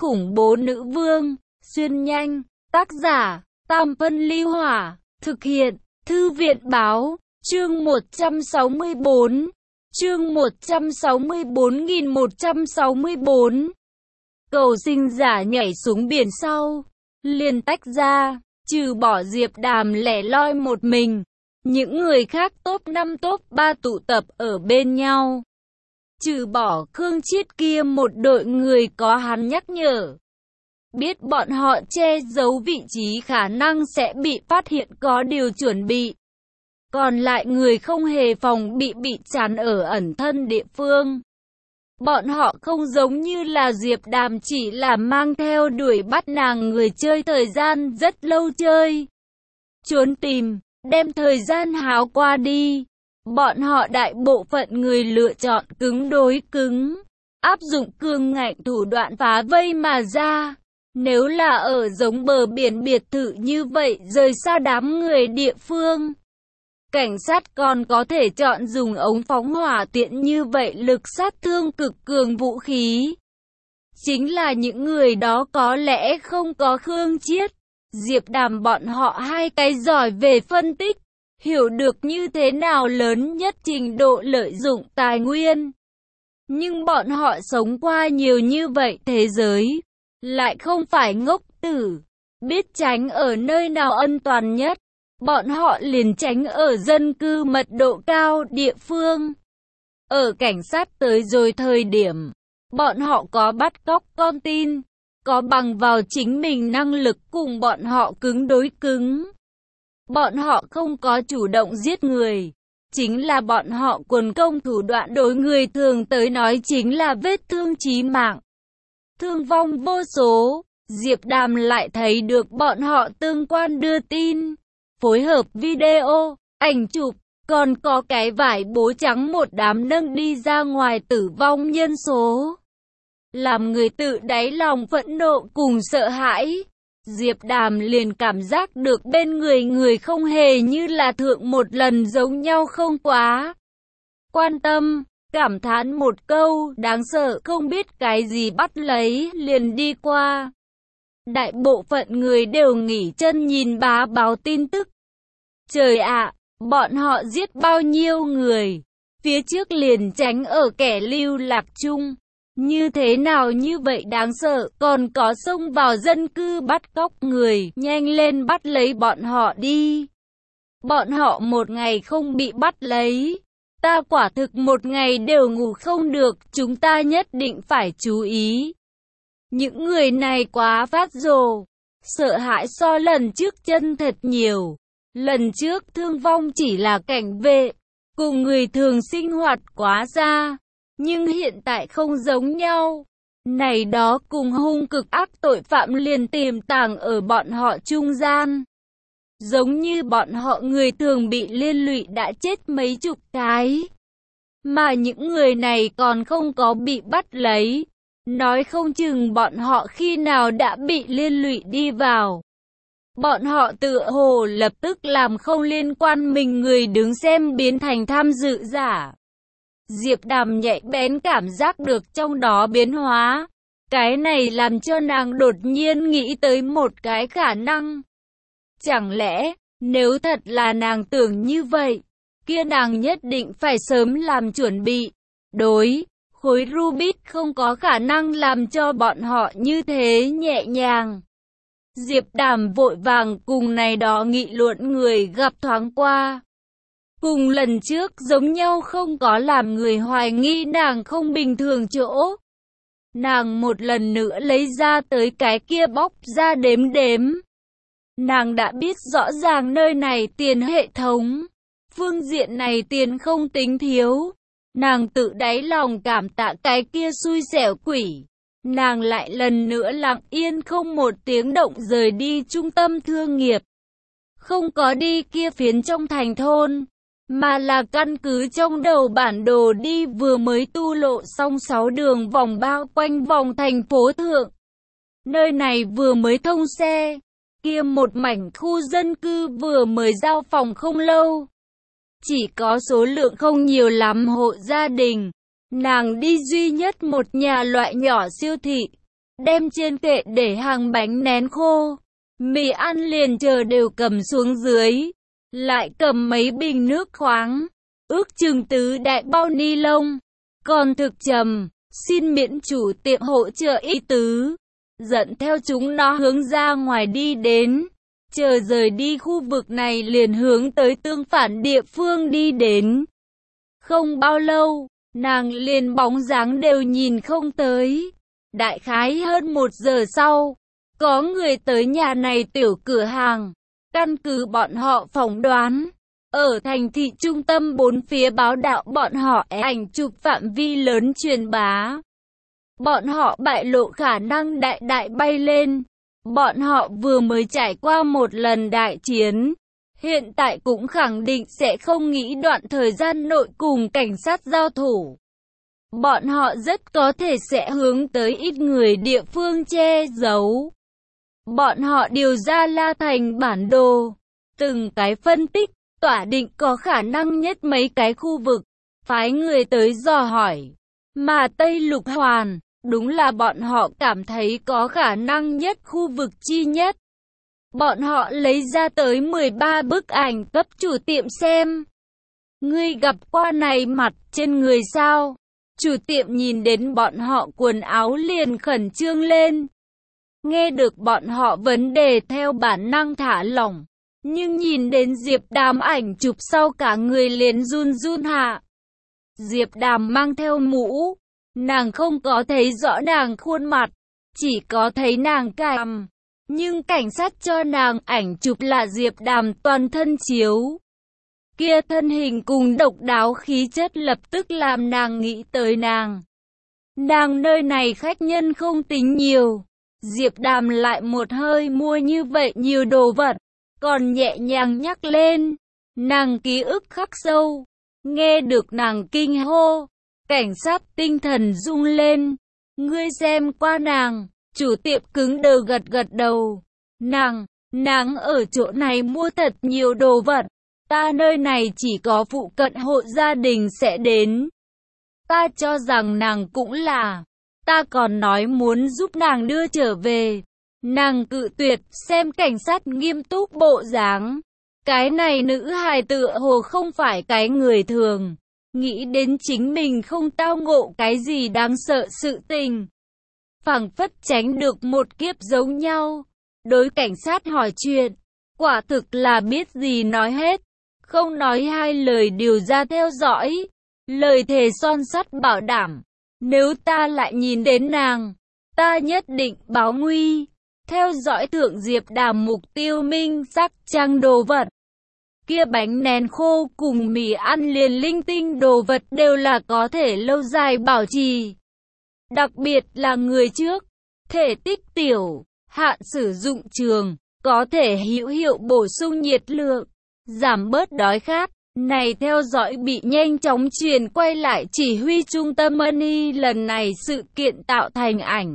khủng bố nữ vương, xuyên nhanh, tác giả, Tam Phân Ly Hỏa, thực hiện, Thư viện Báo, chương 164, chương 164.164. Cầu sinh giả nhảy xuống biển sau, liền tách ra, trừ bỏ Diệp Đàm lẻ loi một mình, những người khác top 5 top 3 tụ tập ở bên nhau. Trừ bỏ Khương Chiết kia một đội người có hắn nhắc nhở. Biết bọn họ che giấu vị trí khả năng sẽ bị phát hiện có điều chuẩn bị. Còn lại người không hề phòng bị chắn ở ẩn thân địa phương. Bọn họ không giống như là Diệp Đàm chỉ là mang theo đuổi bắt nàng người chơi thời gian rất lâu chơi. Trốn tìm, đem thời gian háo qua đi. Bọn họ đại bộ phận người lựa chọn cứng đối cứng, áp dụng cương ngạnh thủ đoạn phá vây mà ra. Nếu là ở giống bờ biển biệt thự như vậy rời xa đám người địa phương, cảnh sát còn có thể chọn dùng ống phóng hỏa tiện như vậy lực sát thương cực cường vũ khí. Chính là những người đó có lẽ không có Khương Chiết, Diệp Đàm bọn họ hai cái giỏi về phân tích, hiểu được như thế nào lớn nhất trình độ lợi dụng tài nguyên. Nhưng bọn họ sống qua nhiều như vậy thế giới, lại không phải ngốc tử, biết tránh ở nơi nào an toàn nhất. Bọn họ liền tránh ở dân cư mật độ cao địa phương. Ở cảnh sát tới rồi thời điểm, bọn họ có bắt cóc con tin, có bằng vào chính mình năng lực cùng bọn họ cứng đối cứng. Bọn họ không có chủ động giết người, chính là bọn họ quần công thủ đoạn đối người thường tới nói chính là vết thương chí mạng. Thương vong vô số, Diệp Đàm lại thấy được bọn họ tương quan đưa tin, phối hợp video, ảnh chụp, còn có cái vải bố trắng một đám nâng đi ra ngoài tử vong nhân số. Làm người tự đáy lòng phẫn nộ cùng sợ hãi. Diệp Đàm liền cảm giác được bên người không hề như là thượng một lần giống nhau không quá quan tâm, cảm thán một câu đáng sợ không biết cái gì bắt lấy liền đi qua. Đại bộ phận người đều nghỉ chân nhìn bá báo tin tức. Trời ạ, bọn họ giết bao nhiêu người, phía trước liền tránh ở kẻ lưu lạc chung. Như thế nào như vậy đáng sợ, còn có xông vào dân cư bắt cóc người, nhanh lên bắt lấy bọn họ đi. Bọn họ một ngày không bị bắt lấy, ta quả thực một ngày đều ngủ không được, chúng ta nhất định phải chú ý. Những người này quá phát rồ, sợ hãi so lần trước chân thật nhiều. Lần trước thương vong chỉ là cảnh vệ, cùng người thường sinh hoạt quá xa. Nhưng hiện tại không giống nhau. Này đó cùng hung cực ác tội phạm liền tiềm tàng ở bọn họ trung gian. Giống như bọn họ người thường bị liên lụy đã chết mấy chục cái. Mà những người này còn không có bị bắt lấy. Nói không chừng bọn họ khi nào đã bị liên lụy đi vào. Bọn họ tựa hồ lập tức làm không liên quan mình người đứng xem biến thành tham dự giả. Diệp Đàm nhạy bén cảm giác được trong đó biến hóa. Cái này làm cho nàng đột nhiên nghĩ tới một cái khả năng. Chẳng lẽ, nếu thật là nàng tưởng như vậy, kia nàng nhất định phải sớm làm chuẩn bị. Đối, khối Rubik không có khả năng làm cho bọn họ như thế nhẹ nhàng. Diệp Đàm vội vàng cùng này đó nghị luận người gặp thoáng qua. Cùng lần trước giống nhau không có làm người hoài nghi nàng không bình thường chỗ. Nàng một lần nữa lấy ra tới cái kia bóc ra đếm. Nàng đã biết rõ ràng nơi này tiền hệ thống. Phương diện này tiền không tính thiếu. Nàng tự đáy lòng cảm tạ cái kia xui xẻo quỷ. Nàng lại lần nữa lặng yên không một tiếng động rời đi trung tâm thương nghiệp. Không có đi kia phiến trong thành thôn, mà là căn cứ trong đầu bản đồ đi vừa mới tu lộ xong 6 đường vòng bao quanh vòng thành phố thượng. Nơi này vừa mới thông xe, kia một mảnh khu dân cư vừa mới giao phòng không lâu. Chỉ có số lượng không nhiều lắm hộ gia đình. Nàng đi duy nhất một nhà loại nhỏ siêu thị. đem trên kệ để hàng bánh nén khô, mì ăn liền chờ đều cầm xuống dưới, lại cầm mấy bình nước khoáng, ước chừng tứ đại bao ni lông, còn thực trầm, xin miễn chủ tiệm hỗ trợ ý tứ, dẫn theo chúng nó hướng ra ngoài đi đến. Chờ rời đi khu vực này liền hướng tới tương phản địa phương đi đến. Không bao lâu, nàng liền bóng dáng đều nhìn không tới. Đại khái hơn 1 giờ sau, có người tới nhà này tiểu cửa hàng. Căn cứ bọn họ phỏng đoán, ở thành thị trung tâm 4 phía báo đạo bọn họ ảnh chụp phạm vi lớn truyền bá. Bọn họ bại lộ khả năng đại đại bay lên. Bọn họ vừa mới trải qua một lần đại chiến, hiện tại cũng khẳng định sẽ không nghĩ đoạn thời gian nội cùng cảnh sát giao thủ. Bọn họ rất có thể sẽ hướng tới ít người địa phương che giấu. Bọn họ điều ra La Thành bản đồ, từng cái phân tích, tỏa định có khả năng nhất mấy cái khu vực, phái người tới dò hỏi. Mà Tây Lục Hoàn, đúng là bọn họ cảm thấy có khả năng nhất khu vực chi nhất. Bọn họ lấy ra tới 13 bức ảnh cấp chủ tiệm xem. Ngươi gặp qua này mặt trên người sao? Chủ tiệm nhìn đến bọn họ quần áo liền khẩn trương lên. Nghe được bọn họ vấn đề theo bản năng thả lỏng. Nhưng nhìn đến Diệp Đàm ảnh chụp sau cả người liền run run hạ. Diệp Đàm mang theo mũ. Nàng không có thấy rõ nàng khuôn mặt, chỉ có thấy nàng cằm. Nhưng cảnh sát cho nàng ảnh chụp là Diệp Đàm toàn thân chiếu. Kia thân hình cùng độc đáo khí chất lập tức làm nàng nghĩ tới nàng. Nàng nơi này khách nhân không tính nhiều. Diệp Đàm lại một hơi mua như vậy nhiều đồ vật, còn nhẹ nhàng nhắc lên. Nàng ký ức khắc sâu, nghe được nàng kinh hô. Cảnh sát tinh thần rung lên. Ngươi xem qua nàng. Chủ tiệm cứng đờ gật gật đầu. Nàng ở chỗ này mua thật nhiều đồ vật. Ta nơi này chỉ có phụ cận hộ gia đình sẽ đến. Ta cho rằng nàng cũng là. Ta còn nói muốn giúp nàng đưa trở về. Nàng cự tuyệt. Xem cảnh sát nghiêm túc bộ dáng. Cái này nữ hài tựa hồ không phải cái người thường. Nghĩ đến chính mình không tao ngộ cái gì đáng sợ sự tình. Phảng phất tránh được một kiếp giống nhau. Đối cảnh sát hỏi chuyện, quả thực là biết gì nói hết. Không nói hai lời điều ra theo dõi. Lời thề son sắt bảo đảm. Nếu ta lại nhìn đến nàng, ta nhất định báo nguy. Theo dõi Thượng Diệp Đàm mục tiêu minh sắc trang đồ vật. Kia bánh nén khô cùng mì ăn liền linh tinh đồ vật đều là có thể lâu dài bảo trì. Đặc biệt là người trước, thể tích tiểu, hạn sử dụng trường, có thể hữu hiệu bổ sung nhiệt lượng, giảm bớt đói khát. Này theo dõi bị nhanh chóng truyền quay lại chỉ huy trung tâm Money lần này sự kiện tạo thành ảnh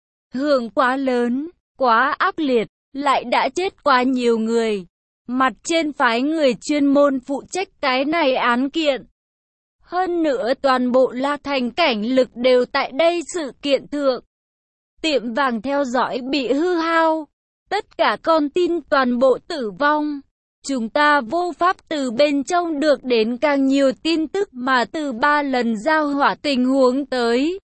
hưởng quá lớn, quá ác liệt, lại đã chết quá nhiều người. Mặt trên phái người chuyên môn phụ trách cái này án kiện. Hơn nữa toàn bộ La Thành cảnh lực đều tại đây sự kiện thượng. Tiệm vàng theo dõi bị hư hao. Tất cả con tin toàn bộ tử vong. Chúng ta vô pháp từ bên trong được đến càng nhiều tin tức mà từ 3 lần giao hỏa tình huống tới.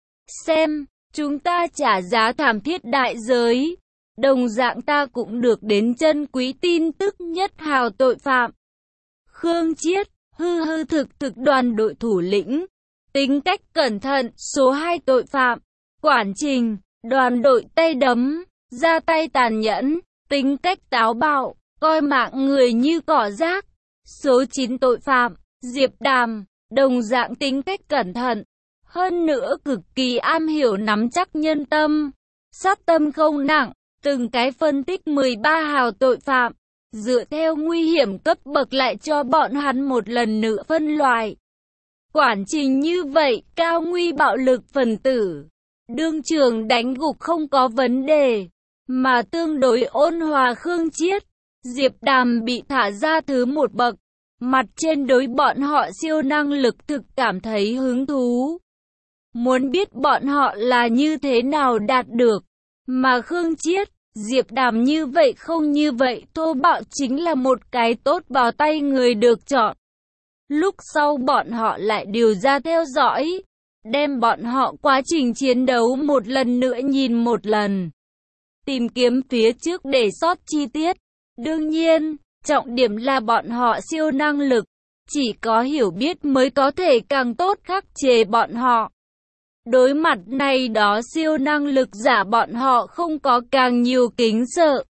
Xem, chúng ta trả giá thảm thiết đại giới. Đồng dạng ta cũng được đến chân quý tin tức nhất hào tội phạm. Khương Chiết, hư thực đoàn đội thủ lĩnh. Tính cách cẩn thận, số 2 tội phạm. Quản Trình, đoàn đội tay đấm, ra tay tàn nhẫn, tính cách táo bạo, coi mạng người như cỏ rác. Số 9 tội phạm, Diệp Đàm, đồng dạng tính cách cẩn thận. Hơn nữa cực kỳ am hiểu nắm chắc nhân tâm. Sát tâm không nặng. Từng cái phân tích 13 hào tội phạm, dựa theo nguy hiểm cấp bậc lại cho bọn hắn một lần nữa phân loại. Quản Trình như vậy, cao nguy bạo lực phần tử, đương trường đánh gục không có vấn đề, mà tương đối ôn hòa Khương Chiết, Diệp Đàm bị thả ra thứ một bậc, mặt trên đối bọn họ siêu năng lực thực cảm thấy hứng thú. Muốn biết bọn họ là như thế nào đạt được, mà Khương Chiết, Diệp Đàm như vậy không như vậy thô bạo chính là một cái tốt vào tay người được chọn. Lúc sau bọn họ lại điều ra theo dõi, đem bọn họ quá trình chiến đấu một lần nữa nhìn một lần. Tìm kiếm phía trước để sót chi tiết. Đương nhiên, trọng điểm là bọn họ siêu năng lực. Chỉ có hiểu biết mới có thể càng tốt khắc chế bọn họ. Đối mặt này đó siêu năng lực giả bọn họ không có càng nhiều kính sợ.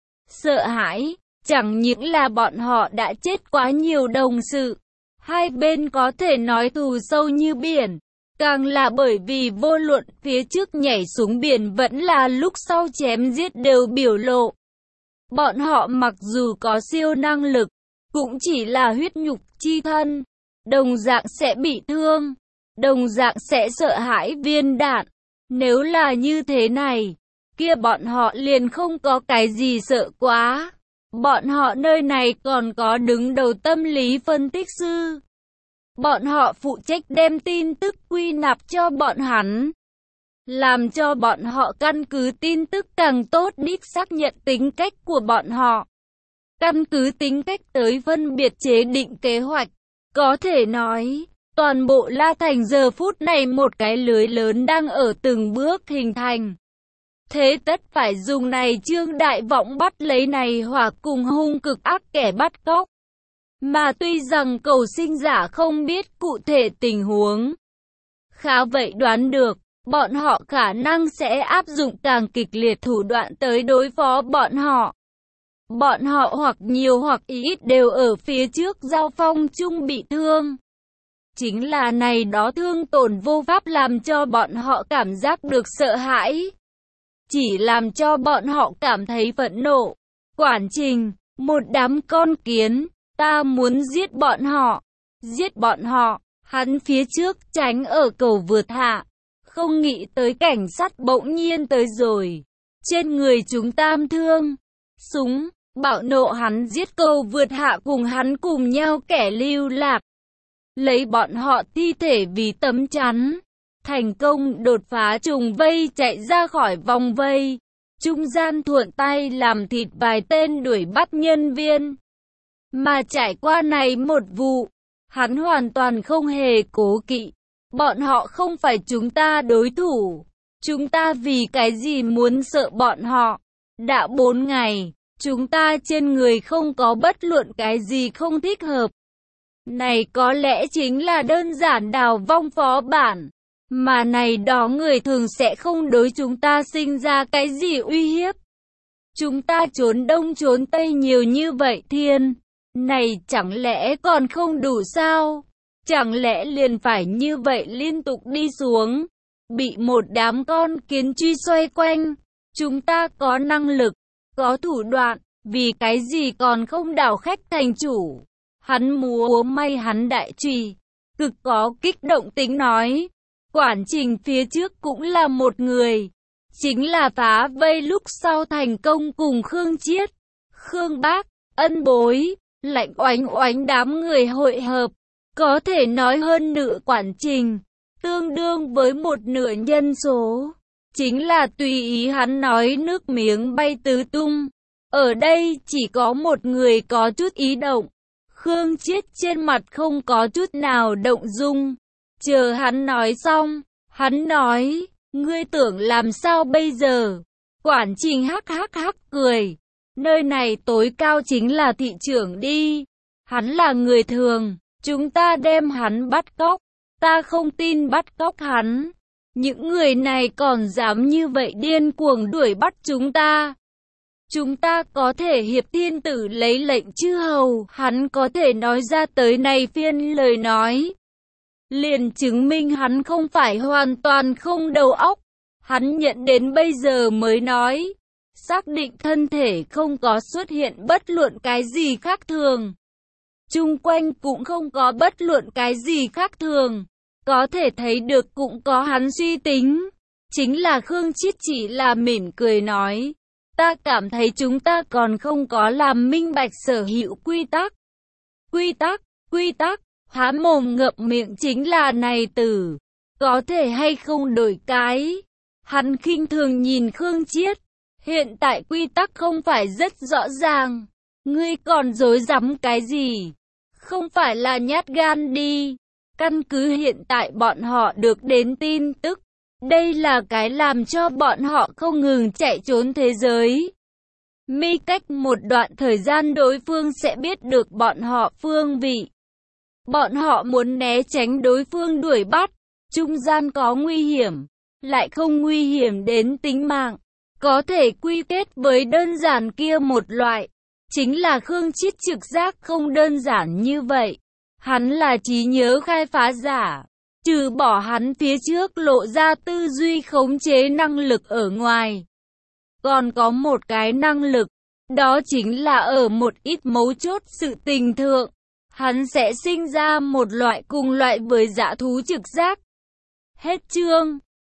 Sợ hãi, chẳng những là bọn họ đã chết quá nhiều đồng sự. Hai bên có thể nói thù sâu như biển. Càng là bởi vì vô luận phía trước nhảy xuống biển vẫn là lúc sau chém giết đều biểu lộ. Bọn họ mặc dù có siêu năng lực, cũng chỉ là huyết nhục chi thân, đồng dạng sẽ bị thương, đồng dạng sẽ sợ hãi viên đạn. Nếu là như thế này, kia bọn họ liền không có cái gì sợ quá. Bọn họ nơi này còn có đứng đầu tâm lý phân tích sư. Bọn họ phụ trách đem tin tức quy nạp cho bọn hắn, làm cho bọn họ căn cứ tin tức càng tốt đích xác nhận tính cách của bọn họ. Căn cứ tính cách tới phân biệt chế định kế hoạch. Có thể nói, toàn bộ La Thành giờ phút này một cái lưới lớn đang ở từng bước hình thành. Thế tất phải dùng này Trương Đại Võng bắt lấy này hỏa cùng hung cực ác kẻ bắt cóc. Mà tuy rằng cầu sinh giả không biết cụ thể tình huống, khá vậy đoán được, bọn họ khả năng sẽ áp dụng càng kịch liệt thủ đoạn tới đối phó bọn họ. Bọn họ hoặc nhiều hoặc ít đều ở phía trước giao phong chung bị thương. Chính là này đó thương tổn vô pháp làm cho bọn họ cảm giác được sợ hãi. Chỉ làm cho bọn họ cảm thấy phẫn nộ. Quản Trình, một đám con kiến, ta muốn giết bọn họ. Giết bọn họ, hắn phía trước tránh ở cầu vượt hạ. Không nghĩ tới cảnh sát bỗng nhiên tới rồi. Trên người chúng tam thương, súng, bạo nộ hắn giết cầu vượt hạ cùng hắn cùng nhau kẻ lưu lạc. Lấy bọn họ thi thể vì tấm chắn. Thành công đột phá trùng vây chạy ra khỏi vòng vây. Trung gian thuận tay làm thịt vài tên đuổi bắt nhân viên. Mà trải qua này một vụ, hắn hoàn toàn không hề cố kỵ. Bọn họ không phải chúng ta đối thủ. Chúng ta vì cái gì muốn sợ bọn họ? Đã 4 ngày, chúng ta trên người không có bất luận cái gì không thích hợp. Này có lẽ chính là đơn giản đào vong phó bản. Mà này đó người thường sẽ không đối chúng ta sinh ra cái gì uy hiếp. Chúng ta trốn đông trốn tây nhiều như vậy thiên. Này chẳng lẽ còn không đủ sao? Chẳng lẽ liền phải như vậy liên tục đi xuống? Bị một đám con kiến truy xoay quanh. Chúng ta có năng lực, có thủ đoạn, vì cái gì còn không đảo khách thành chủ? Hắn múa may hắn đại trùy, cực có kích động tính nói. Quản Trình phía trước cũng là một người, chính là phá vây lúc sau thành công cùng Khương Chiết, Khương Bác, Ân Bối, Lạnh Oánh Oánh đám người hội hợp, có thể nói hơn nửa Quản Trình, tương đương với một nửa nhân số, chính là tùy ý hắn nói nước miếng bay tứ tung. Ở đây chỉ có một người có chút ý động, Khương Chiết trên mặt không có chút nào động dung. Chờ hắn nói xong, hắn nói, ngươi tưởng làm sao bây giờ? Quản Trình hắc hắc hắc cười, nơi này tối cao chính là thị trưởng đi. Hắn là người thường, chúng ta đem hắn bắt cóc, ta không tin bắt cóc hắn. Những người này còn dám như vậy điên cuồng đuổi bắt chúng ta. Chúng ta có thể hiệp thiên tử lấy lệnh chư hầu, hắn có thể nói ra tới này phiên lời nói. Liền chứng minh hắn không phải hoàn toàn không đầu óc. Hắn nhận đến bây giờ mới nói, xác định thân thể không có xuất hiện bất luận cái gì khác thường. Chung quanh cũng không có bất luận cái gì khác thường. Có thể thấy được cũng có hắn suy tính. Chính là Khương Chiết chỉ là mỉm cười nói, ta cảm thấy chúng ta còn không có làm minh bạch sở hữu quy tắc. Quy tắc, há mồm ngậm miệng chính là này từ. Có thể hay không đổi cái? Hắn khinh thường nhìn Khương Chiết. Hiện tại quy tắc không phải rất rõ ràng. Ngươi còn dối rắm cái gì? Không phải là nhát gan đi. Căn cứ hiện tại bọn họ được đến tin tức. Đây là cái làm cho bọn họ không ngừng chạy trốn thế giới. Mi cách một đoạn thời gian đối phương sẽ biết được bọn họ phương vị. Bọn họ muốn né tránh đối phương đuổi bắt. Trung gian có nguy hiểm, lại không nguy hiểm đến tính mạng. Có thể quy kết với đơn giản kia một loại. Chính là Khương Chiết trực giác không đơn giản như vậy. Hắn là trí nhớ khai phá giả. Trừ bỏ hắn phía trước lộ ra tư duy khống chế năng lực ở ngoài. Còn có một cái năng lực. Đó chính là ở một ít mấu chốt sự tình thượng. Hắn sẽ sinh ra một loại cùng loại với dã thú trực giác. Hết chương.